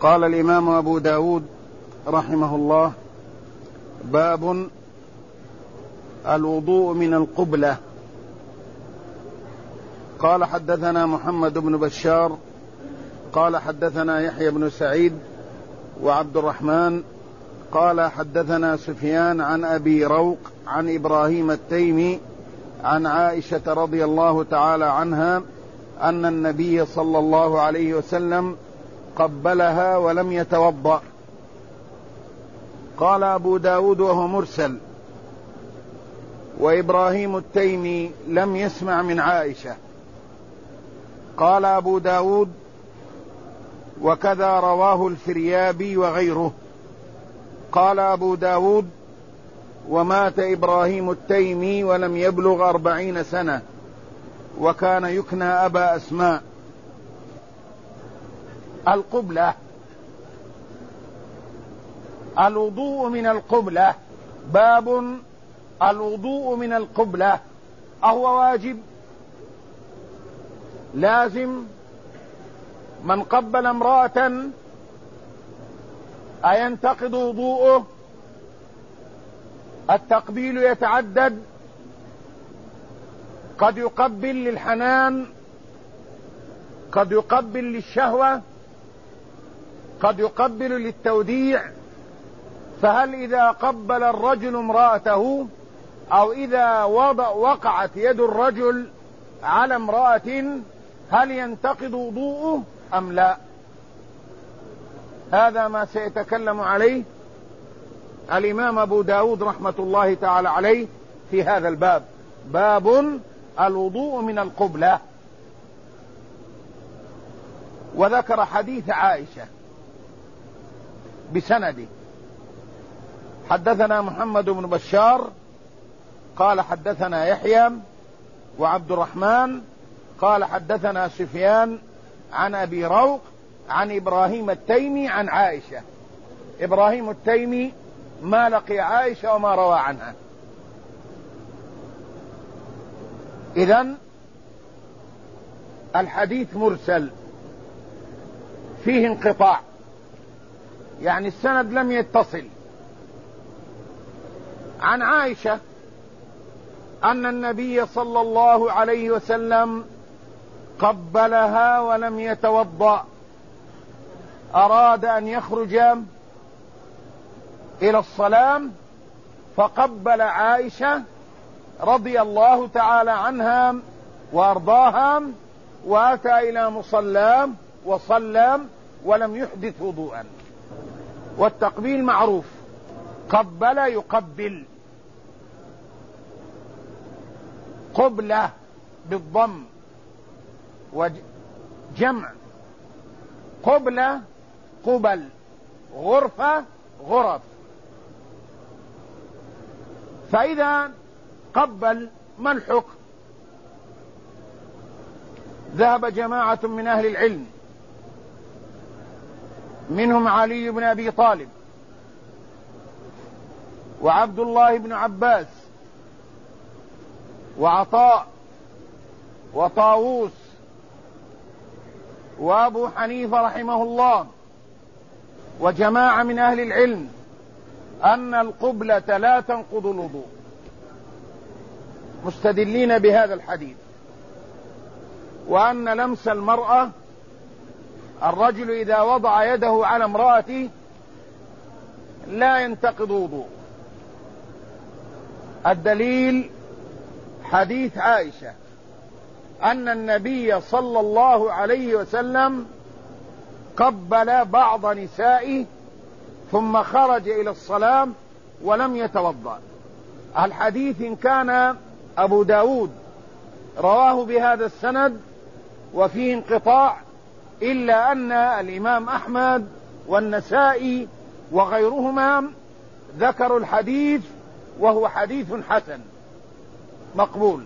قال الإمام أبو داود رحمه الله: باب الوضوء من القبلة. قال: حدثنا محمد بن بشار قال حدثنا يحيى بن سعيد وعبد الرحمن قال حدثنا سفيان عن أبي روق عن إبراهيم التيمي عن عائشة رضي الله تعالى عنها أن النبي صلى الله عليه وسلم قبلها ولم يتوضأ. قال أبو داود وهو مرسل، وإبراهيم التيمي لم يسمع من عائشة. قال أبو داود: وكذا رواه الفريابي وغيره. قال أبو داود: ومات إبراهيم التيمي ولم يبلغ 40 سنة، وكان يكنى أبا أسماء. القبلة، الوضوء من القبلة. باب الوضوء من القبلة، أهو واجب لازم؟ من قبل امرأة أينتقض وضوءه؟ التقبيل يتعدد، قد يقبل للحنان، قد يقبل للشهوة، قد يقبل للتوديع. فهل إذا قبل الرجل امرأته أو إذا وقعت يد الرجل على امرأة هل ينتقض وضوءه أم لا؟ هذا ما سيتكلم عليه الإمام أبو داود رحمة الله تعالى عليه في هذا الباب. باب الوضوء من القبلة. وذكر حديث عائشة بسنده. حدثنا محمد بن بشار قال حدثنا يحيى وعبد الرحمن قال حدثنا سفيان عن أبي روق عن إبراهيم التيمي عن عائشة. إبراهيم التيمي ما لقي عائشة وما روى عنها. إذن الحديث مرسل فيه انقطاع، يعني السند لم يتصل. عن عائشة أن النبي صلى الله عليه وسلم قبلها ولم يتوضأ، أراد أن يخرج إلى الصلاة فقبل عائشة رضي الله تعالى عنها وأرضاها، وأتى إلى مصلاه وصلى ولم يحدث وضوءا. والتقبيل معروف، قبل يقبل، قبلة بالضم وجمع، قبلة قبل، غرفة غرف. فإذا قبل ما الحكم؟ ذهب جماعة من أهل العلم منهم علي بن أبي طالب وعبد الله بن عباس وعطاء وطاووس وأبو حنيفة رحمه الله وجماعة من أهل العلم أن القبلة لا تنقض الوضوء، مستدلين بهذا الحديث، وأن لمس المرأة، الرجل إذا وضع يده على امرأته لا ينتقض وضوء. الدليل حديث عائشة أن النبي صلى الله عليه وسلم قبل بعض نسائه ثم خرج إلى الصلاة ولم يتوضأ. الحديث إن كان أبو داود رواه بهذا السند وفيه انقطاع، إلا أن الإمام أحمد والنسائي وغيرهما ذكروا الحديث وهو حديث حسن مقبول.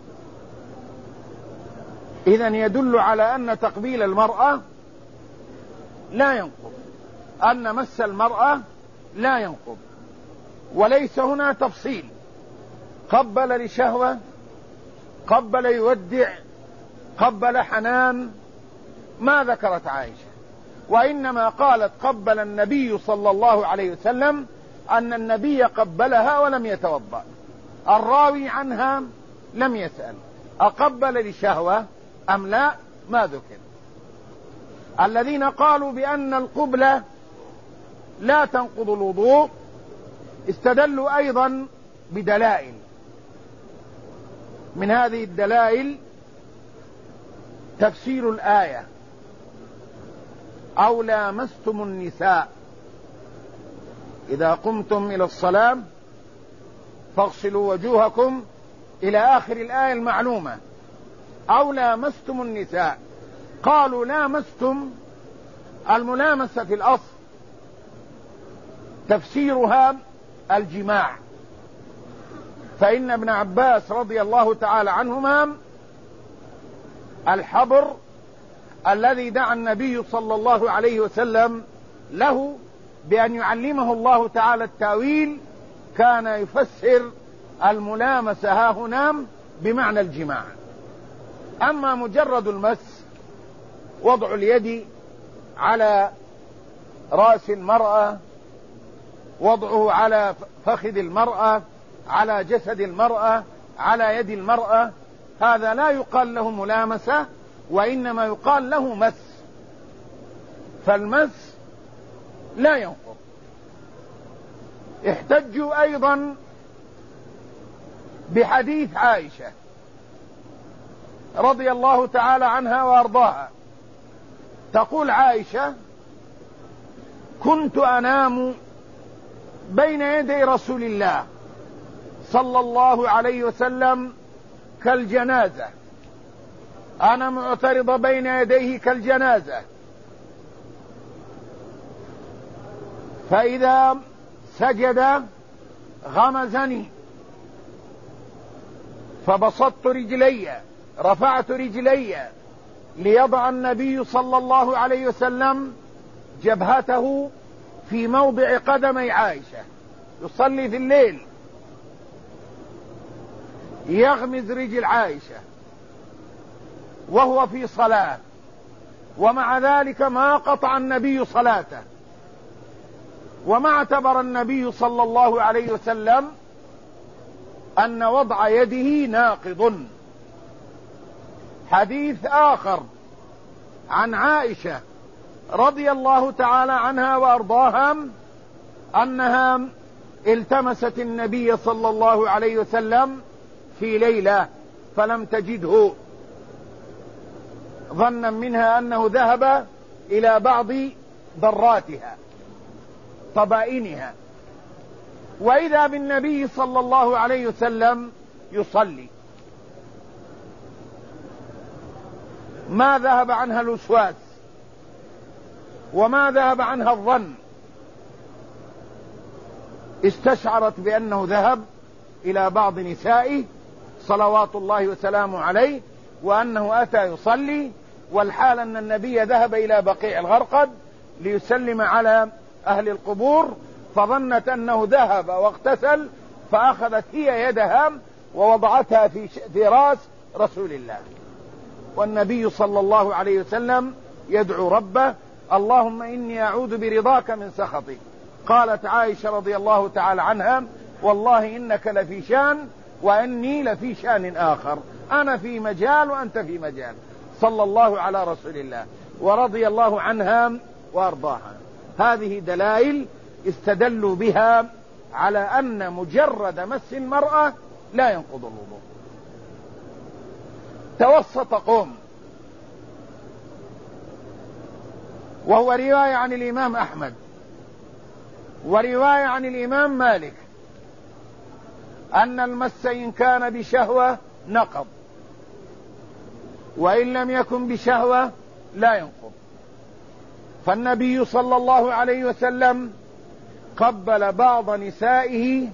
إذن يدل على أن تقبيل المرأة لا ينقض، أن مس المرأة لا ينقض، وليس هنا تفصيل، قبل لشهوة، قبل يودع، قبل حنان، ما ذكرت عائشة. وإنما قالت قبل النبي صلى الله عليه وسلم أن النبي قبلها ولم يتوضأ. الراوي عنها لم يسأل أقبل لشهوة أم لا، ما ذكر. الذين قالوا بأن القبلة لا تنقض الوضوء استدلوا أيضا بدلائل. من هذه الدلائل تفسير الآية أو لامستم النساء إذا قمتم إلى الصلاة فاغسلوا وجوهكم إلى آخر الآية المعلومة. أو لامستم النساء، قالوا لامستم الملامسة في الأصل تفسيرها الجماع، فإن ابن عباس رضي الله تعالى عنهما الحبر الذي دعا النبي صلى الله عليه وسلم له بأن يعلمه الله تعالى التأويل كان يفسر الملامسة ها هنا بمعنى الجماع. أما مجرد المس، وضع اليد على رأس المرأة، وضعه على فخذ المرأة، على جسد المرأة، على يد المرأة، هذا لا يقال له ملامسة، وإنما يقال له مس، فالمس لا ينقض. احتجوا أيضا بحديث عائشة رضي الله تعالى عنها وأرضاها، تقول عائشة: كنت أنام بين يدي رسول الله صلى الله عليه وسلم كالجنازة، أنا معترضة بين يديه كالجنازة، فإذا سجد غمزني فبسطت رجلي، رفعت رجلي ليضع النبي صلى الله عليه وسلم جبهته في موضع قدمي عائشة. يصلي في الليل يغمز رجل عائشة وهو في صلاة، ومع ذلك ما قطع النبي صلاته، وما اعتبر النبي صلى الله عليه وسلم أن وضع يده ناقض. حديث آخر عن عائشة رضي الله تعالى عنها وأرضاها أنها التمست النبي صلى الله عليه وسلم في ليلة فلم تجده، ظنا منها أنه ذهب إلى بعض ضراتها طبائنها، وإذا بالنبي صلى الله عليه وسلم يصلي، ما ذهب عنها الوسواس وما ذهب عنها الظن، استشعرت بأنه ذهب إلى بعض نسائه صلوات الله وسلامه عليه، وأنه أتى يصلي، والحال أن النبي ذهب إلى بقيع الغرقد ليسلم على أهل القبور، فظنت أنه ذهب واغتسل، فأخذت هي يدها ووضعتها في راس رسول الله، والنبي صلى الله عليه وسلم يدعو ربه: اللهم إني أعوذ برضاك من سخطك. قالت عائشة رضي الله تعالى عنها: والله إنك لفي شان وإني لفي شان آخر، أنا في مجال وأنت في مجال، صلى الله على رسول الله، ورضي الله عنها وأرضاها. هذه دلائل استدلوا بها على أن مجرد مس المرأة لا ينقض الوضوء. توسط قوم، وهو رواية عن الإمام أحمد ورواية عن الإمام مالك، أن المس إن كان بشهوة نقض، وإن لم يكن بشهوة لا ينقض. فالنبي صلى الله عليه وسلم قبل بعض نسائه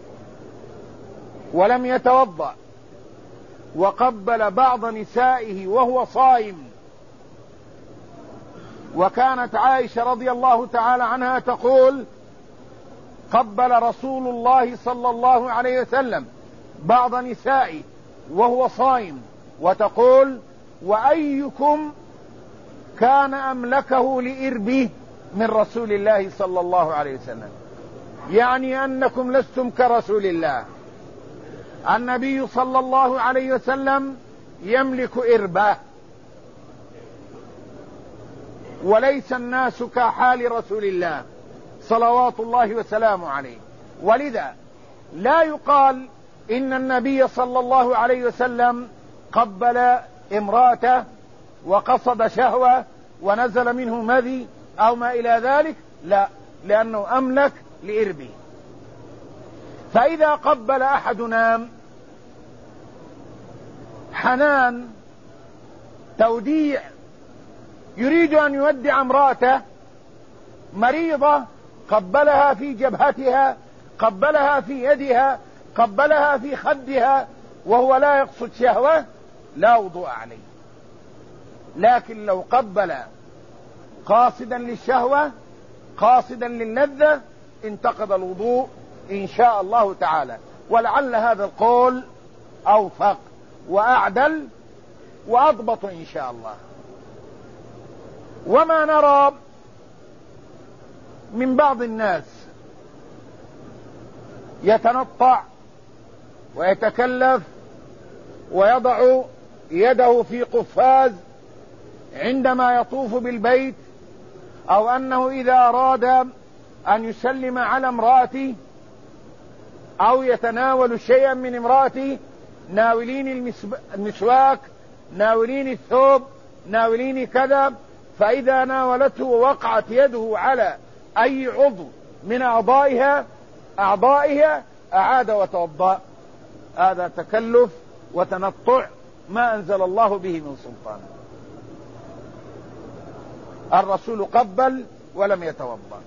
ولم يتوضأ، وقبل بعض نسائه وهو صائم. وكانت عائشة رضي الله تعالى عنها تقول: قبل رسول الله صلى الله عليه وسلم بعض نسائه وهو صائم، وتقول: وأيكم كان أملكه لإربه من رسول الله صلى الله عليه وسلم، يعني أنكم لستم كرسول الله. النبي صلى الله عليه وسلم يملك إربه، وليس الناس كحال رسول الله صلوات الله وسلامه عليه. ولذا لا يقال إن النبي صلى الله عليه وسلم قبل امرأته وقصد شهوة ونزل منه مذي أو ما إلى ذلك، لا، لأنه أملك لإربه. فإذا قبل أحدنا حنان توديع، يريد أن يودع امرأته مريضة، قبلها في جبهتها، قبلها في يدها، قبلها في خدها، وهو لا يقصد شهوة، لا وضوء عليه. لكن لو قبل قاصدا للشهوة، قاصدا للذة، انتقض الوضوء إن شاء الله تعالى. ولعل هذا القول أوفق وأعدل وأضبط إن شاء الله. وما نرى من بعض الناس يتنطع ويتكلف ويضع يده في قفاز عندما يطوف بالبيت، أو أنه إذا أراد أن يسلم على امرأته أو يتناول شيئا من امرأته، ناولين المسواك، ناولين الثوب، ناولين كذا، فإذا ناولته ووقعت يده على أي عضو من أعضائها أعاد وتوضأ. هذا تكلف وتنطع ما أنزل الله به من سلطان. الرسول قبل ولم يتوضأ.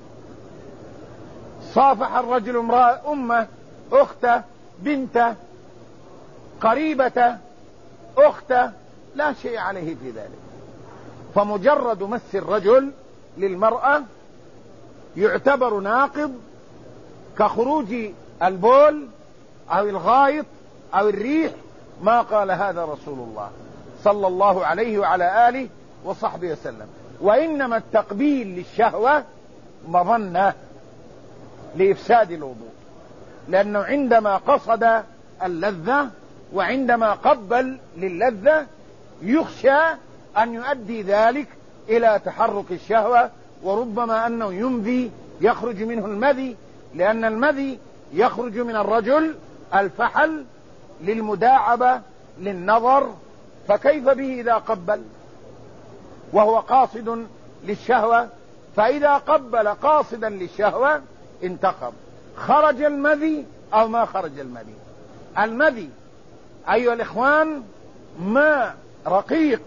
صافح الرجل امرأة، أمه، أخته، بنته، قريبته، أخته، لا شيء عليه في ذلك. فمجرد مس الرجل للمرأة يعتبر ناقض كخروج البول أو الغائط أو الريح، ما قال هذا رسول الله صلى الله عليه وعلى آله وصحبه وسلم. وإنما التقبيل للشهوة مظنة لإفساد الوضوء، لأنه عندما قصد اللذة وعندما قبل للذة يخشى أن يؤدي ذلك إلى تحرك الشهوة، وربما أنه يمذي، يخرج منه المذي، لأن المذي يخرج من الرجل الفحل للمداعبة للنظر، فكيف به إذا قبل وهو قاصد للشهوة؟ فإذا قبل قاصدا للشهوة انتقض. خرج المذي أو ما خرج المذي. المذي أيها الإخوان ماء رقيق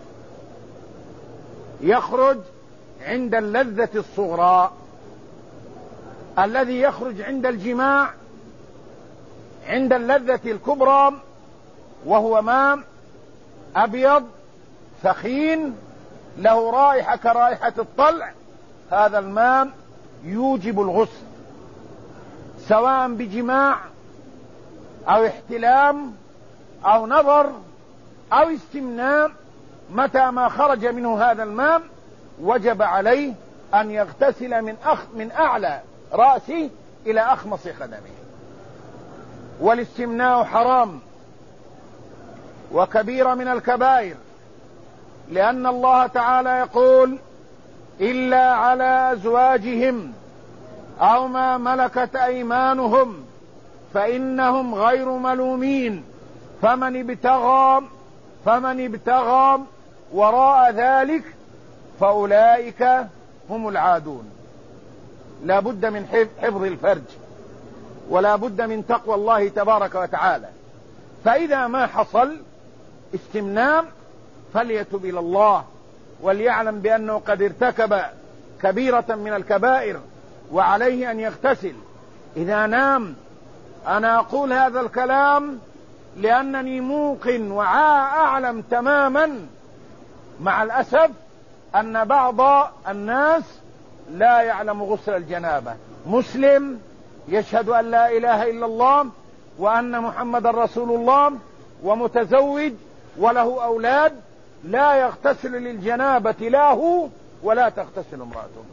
يخرج عند اللذة الصغرى، الذي يخرج عند الجماع عند اللذة الكبرى، وهو ماء أبيض ثخين له رائحة كرائحة الطلع. هذا الماء يوجب الغسل، سواء بجماع أو احتلام أو نظر أو استمناء. متى ما خرج منه هذا الماء وجب عليه أن يغتسل من أعلى رأسه إلى أخمص قدمه. والاستمناء حرام وكبيرة من الكبائر، لأن الله تعالى يقول: إلا على أزواجهم أو ما ملكت أيمانهم فإنهم غير ملومين، فمن ابتغى وراء ذلك فأولئك هم العادون. لا بد من حفظ الفرج، ولا بد من تقوى الله تبارك وتعالى. فإذا ما حصل استمناء فليتب إلى الله، وليعلم بأنه قد ارتكب كبيرة من الكبائر، وعليه أن يغتسل إذا نام. أنا أقول هذا الكلام لأنني موقن وأعلم تماما مع الأسف أن بعض الناس لا يعلم غسل الجنابة. مسلم يشهد أن لا إله إلا الله وأن محمد رسول الله ومتزوج وله أولاد، لا يغتسل للجنابة لا هو ولا تغتسل امرأته.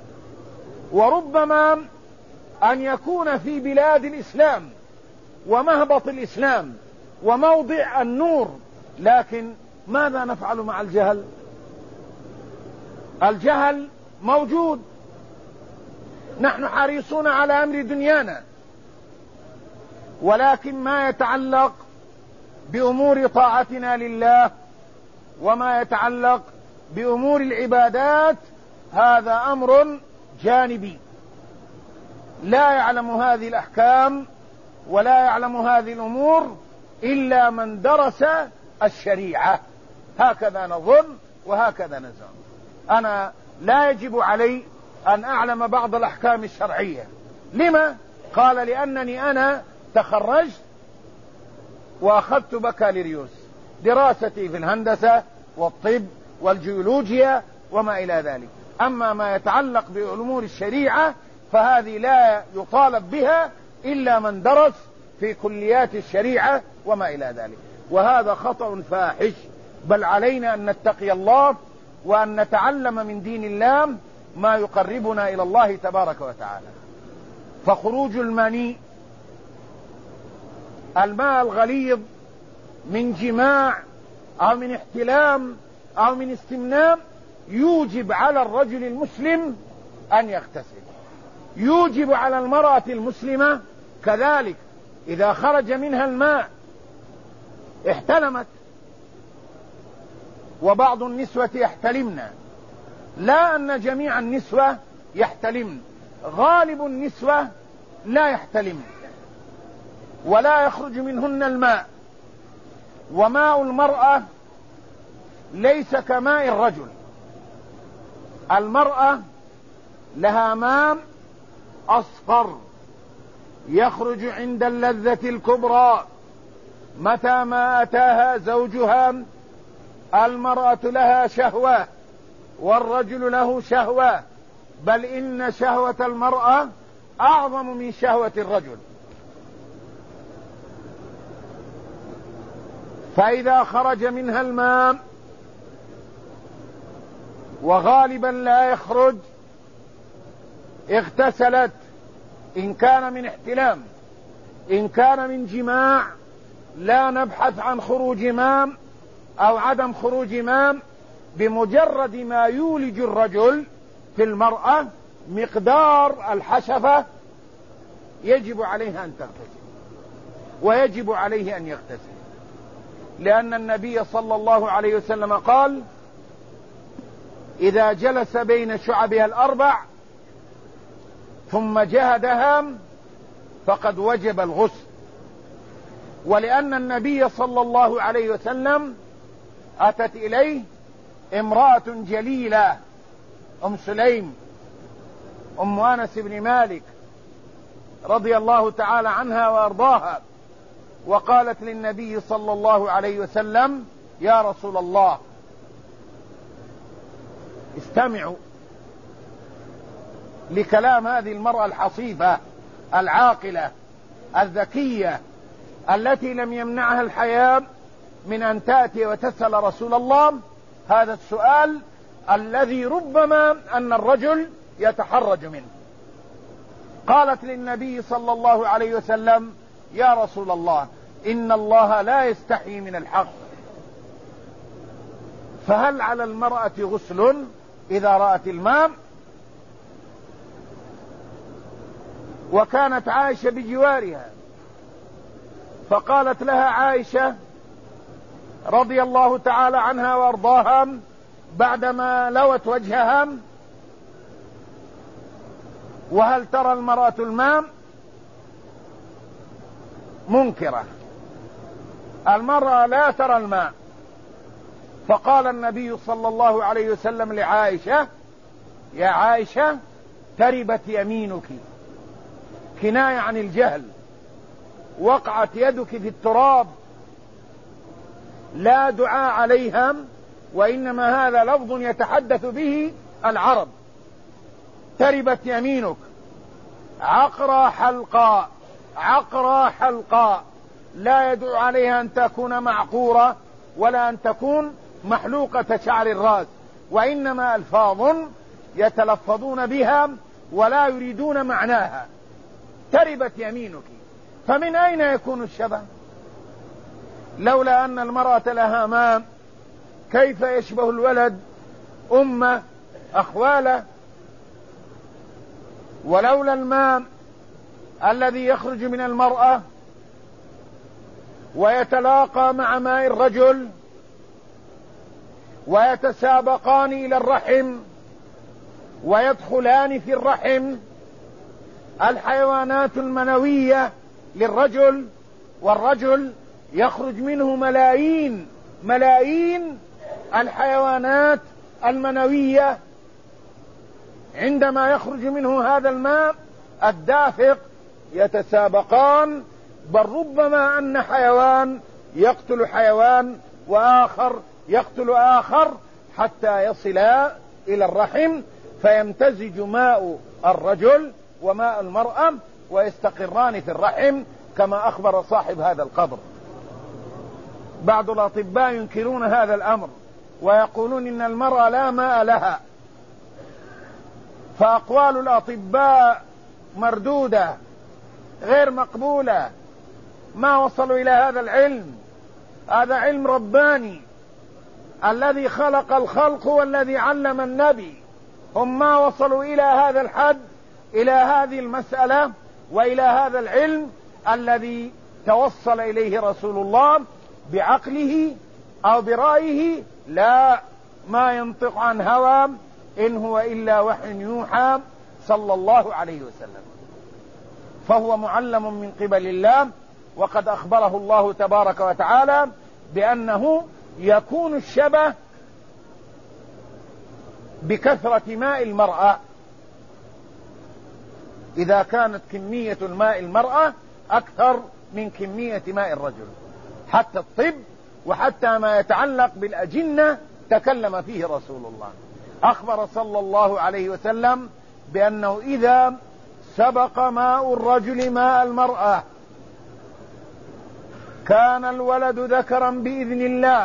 وربما أن يكون في بلاد الإسلام ومهبط الإسلام وموضع النور، لكن ماذا نفعل مع الجهل؟ الجهل موجود. نحن حريصون على أمر دنيانا، ولكن ما يتعلق بأمور طاعتنا لله وما يتعلق بأمور العبادات هذا أمر جانبي. لا يعلم هذه الأحكام ولا يعلم هذه الأمور إلا من درس الشريعة. هكذا نظن وهكذا نزعم. أنا لا يجب علي أن أعلم بعض الأحكام الشرعية. لما؟ قال لأنني أنا تخرجت وأخذت بكالوريوس، دراستي في الهندسة والطب والجيولوجيا وما إلى ذلك. أما ما يتعلق بأمور الشريعة فهذه لا يطالب بها إلا من درس في كليات الشريعة وما إلى ذلك، وهذا خطأ فاحش. بل علينا أن نتقي الله وأن نتعلم من دين الله ما يقربنا إلى الله تبارك وتعالى. فخروج المني، الماء الغليظ، من جماع أو من احتلام أو من استمناء، يوجب على الرجل المسلم أن يغتسل. يوجب على المرأة المسلمة كذلك إذا خرج منها الماء احتلمت. وبعض النسوة يحتلمن، لا أن جميع النسوة يحتلمن، غالب النسوة لا يحتلمن ولا يخرج منهن الماء. وماء المرأة ليس كماء الرجل. المرأة لها ماء أصفر يخرج عند اللذة الكبرى متى ما أتاها زوجها. المرأة لها شهوة والرجل له شهوة، بل إن شهوة المرأة أعظم من شهوة الرجل. فإذا خرج منها الماء، وغالبا لا يخرج، اغتسلت. إن كان من احتلام، إن كان من جماع لا نبحث عن خروج ماء أو عدم خروج ماء، بمجرد ما يولج الرجل في المرأة مقدار الحشفة يجب عليها أن تغتسل ويجب عليه أن يغتسل، لأن النبي صلى الله عليه وسلم قال: إذا جلس بين شعبها الأربع ثم جهدها فقد وجب الغسل. ولأن النبي صلى الله عليه وسلم أتت إليه امرأة جليلة، أم سليم، أم أنس بن مالك رضي الله تعالى عنها وأرضاها، وقالت للنبي صلى الله عليه وسلم: يا رسول الله، استمعوا لكلام هذه المرأة الحصيفة العاقلة الذكية التي لم يمنعها الحياء من أن تأتي وتسأل رسول الله هذا السؤال الذي ربما أن الرجل يتحرج منه. قالت للنبي صلى الله عليه وسلم: يا رسول الله، إن الله لا يستحي من الحق، فهل على المرأة غسل إذا رأت الماء؟ وكانت عائشة بجوارها، فقالت لها عائشة رضي الله تعالى عنها وارضاها بعدما لوت وجهها: وهل ترى المرأة الماء؟ منكرة، المرأة لا ترى الماء. فقال النبي صلى الله عليه وسلم لعائشة: يا عائشة، تربت يمينك، كناية عن الجهل، وقعت يدك في التراب، لا دعاء عليها، وإنما هذا لفظ يتحدث به العرب. تربت يمينك، عقرى حلقاء، عقرى حلقاء، لا يدعو عليها أن تكون معقورة ولا أن تكون محلوقة شعر الرأس، وإنما ألفاظ يتلفظون بها ولا يريدون معناها. تربت يمينك، فمن أين يكون الشبه؟ لولا أن المرأة لها ماء كيف يشبه الولد أمه أخواله؟ ولولا الماء الذي يخرج من المرأة ويتلاقى مع ماء الرجل ويتسابقان إلى الرحم ويدخلان في الرحم الحيوانات المنوية للرجل، والرجل يخرج منه ملايين الحيوانات المنوية، عندما يخرج منه هذا الماء الدافق يتسابقان، بل ربما أن حيوان يقتل حيوان وآخر يقتل آخر حتى يصلا إلى الرحم، فيمتزج ماء الرجل وماء المرأة ويستقران في الرحم كما أخبر صاحب هذا القبر. بعض الأطباء ينكرون هذا الأمر ويقولون إن المرأة لا ماء لها، فأقوال الأطباء مردودة غير مقبولة، ما وصلوا إلى هذا العلم. هذا علم رباني، الذي خلق الخلق والذي علم النبي، هم ما وصلوا إلى هذا الحد، إلى هذه المسألة وإلى هذا العلم الذي توصل إليه رسول الله بعقله أو برأيه. لا، ما ينطق عن هوى إن هو إلا وحي يوحى صلى الله عليه وسلم، فهو معلم من قبل الله، وقد أخبره الله تبارك وتعالى بأنه يكون الشبه بكثرة ماء المرأة، إذا كانت كمية الماء المرأة أكثر من كمية ماء الرجل. حتى الطب وحتى ما يتعلق بالأجنة تكلم فيه رسول الله. أخبر صلى الله عليه وسلم بأنه إذا سبق ماء الرجل ماء المرأة كان الولد ذكرا بإذن الله،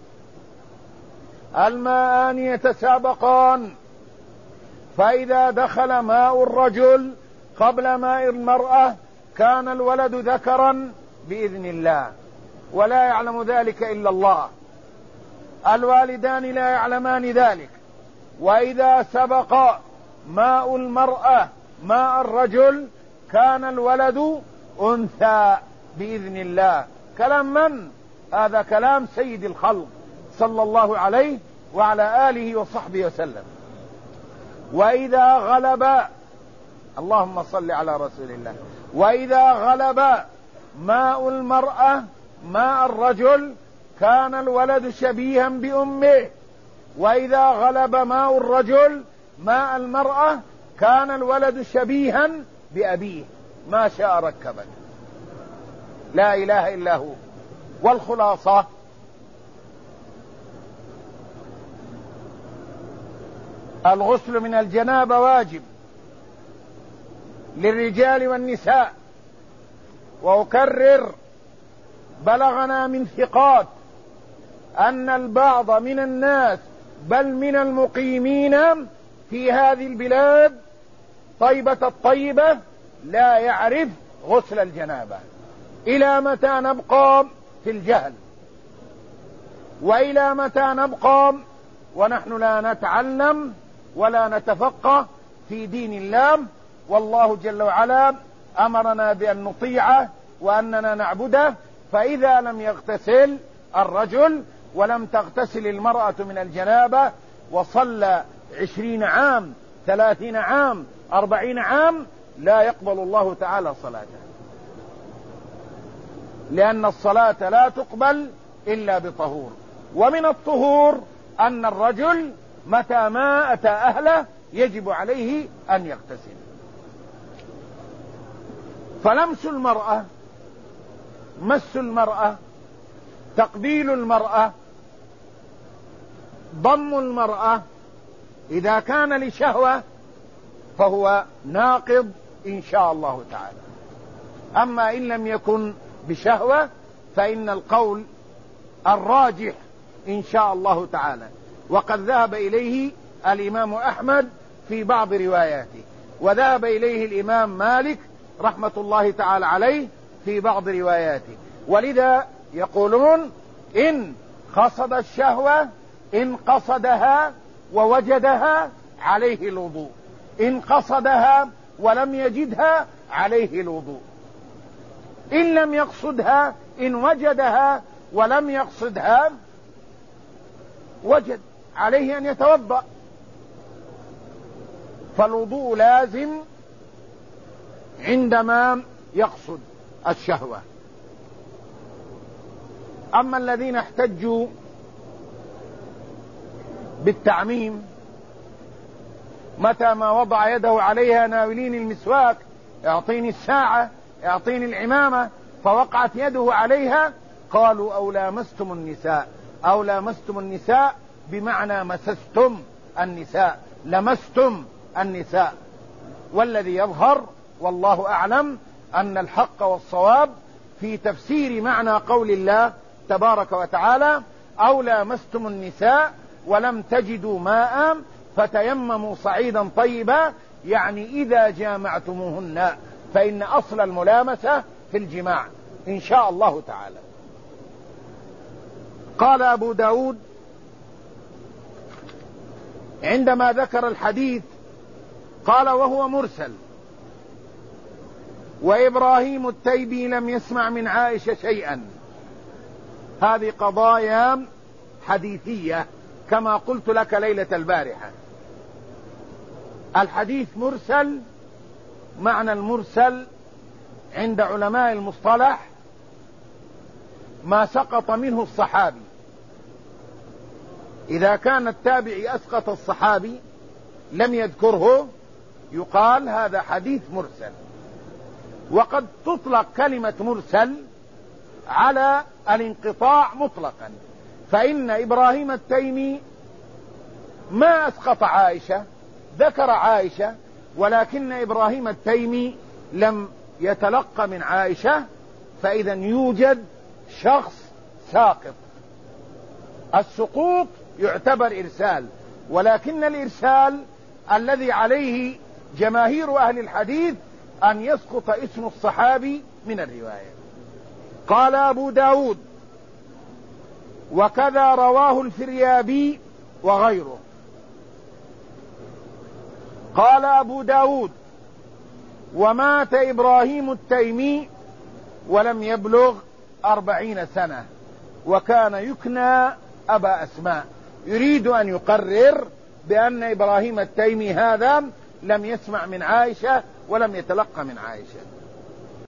الماءان يتسابقان، فإذا دخل ماء الرجل قبل ماء المرأة كان الولد ذكرا بإذن الله، ولا يعلم ذلك إلا الله، الوالدان لا يعلمان ذلك. وإذا سبق ماء المرأة ماء الرجل كان الولد أنثى بإذن الله. كلام من؟ هذا كلام سيد الخلق صلى الله عليه وعلى آله وصحبه وسلم. وإذا غلب، اللهم صل على رسول الله، وإذا غلب ماء المرأة ماء الرجل كان الولد شبيها بأمه، وإذا غلب ماء الرجل ماء المرأة كان الولد شبيها بأبيه، ما شاء ركبك. لا إله إلا هو. والخلاصة الغسل من الجنابة واجب للرجال والنساء، وأكرر بلغنا من ثقات أن البعض من الناس بل من المقيمين في هذه البلاد طيبة الطيبة لا يعرف غسل الجنابة. إلى متى نبقى في الجهل؟ وإلى متى نبقى ونحن لا نتعلم ولا نتفقه في دين الله؟ والله جل وعلا أمرنا بأن نطيعه وأننا نعبده. فإذا لم يغتسل الرجل ولم تغتسل المرأة من الجنابة وصلى 20 عام 30 عام 40 عام لا يقبل الله تعالى صلاته، لأن الصلاة لا تقبل إلا بطهور. ومن الطهور أن الرجل متى ما أتى أهله يجب عليه أن يغتسل. فلمس المرأة، مس المرأة، تقبيل المرأة، ضم المرأة، إذا كان لشهوة فهو ناقض إن شاء الله تعالى. أما إن لم يكن بشهوة فإن القول الراجح إن شاء الله تعالى. وقد ذهب إليه الإمام أحمد في بعض رواياته، وذهب إليه الإمام مالك رحمة الله تعالى عليه في بعض رواياته. ولذا يقولون إن قصد الشهوة، إن قصدها ووجدها عليه الوضوء، إن قصدها ولم يجدها عليه الوضوء، إن لم يقصدها، إن وجدها ولم يقصدها وجد عليه أن يتوضأ. فالوضوء لازم عندما يقصد الشهوة. أما الذين احتجوا بالتعميم متى ما وضع يده عليها ناولين المسواك، اعطيني الساعة، اعطيني العمامة، فوقعت يده عليها، قالوا أو لامستم النساء. أو لامستم النساء بمعنى مسستم النساء، لمستم النساء. والذي يظهر والله أعلم أن الحق والصواب في تفسير معنى قول الله تبارك وتعالى أو لامستم النساء ولم تجدوا ماء فتيمموا صعيدا طيبا، يعني إذا جامعتموهن، فإن أصل الملامسة في الجماع إن شاء الله تعالى. قال أبو داود عندما ذكر الحديث قال وهو مرسل، وإبراهيم التيمي لم يسمع من عائشة شيئا. هذه قضايا حديثية كما قلت لك ليلة البارحة. الحديث مرسل، معنى المرسل عند علماء المصطلح ما سقط منه الصحابي. إذا كان التابعي أسقط الصحابي لم يذكره يقال هذا حديث مرسل. وقد تطلق كلمة مرسل على الانقطاع مطلقا، فإن إبراهيم التيمي ما أسقط عائشة، ذكر عائشة، ولكن إبراهيم التيمي لم يتلقى من عائشة، فإذا يوجد شخص ساقط. السقوط يعتبر إرسال، ولكن الإرسال الذي عليه جماهير أهل الحديث أن يسقط اسم الصحابي من الرواية. قال أبو داود وكذا رواه الفريابي وغيره. قال أبو داود ومات إبراهيم التيمي ولم يبلغ 40 سنة، وكان يكنى أبا أسماء. يريد أن يقرر بأن إبراهيم التيمي هذا لم يسمع من عائشة ولم يتلقى من عائشة.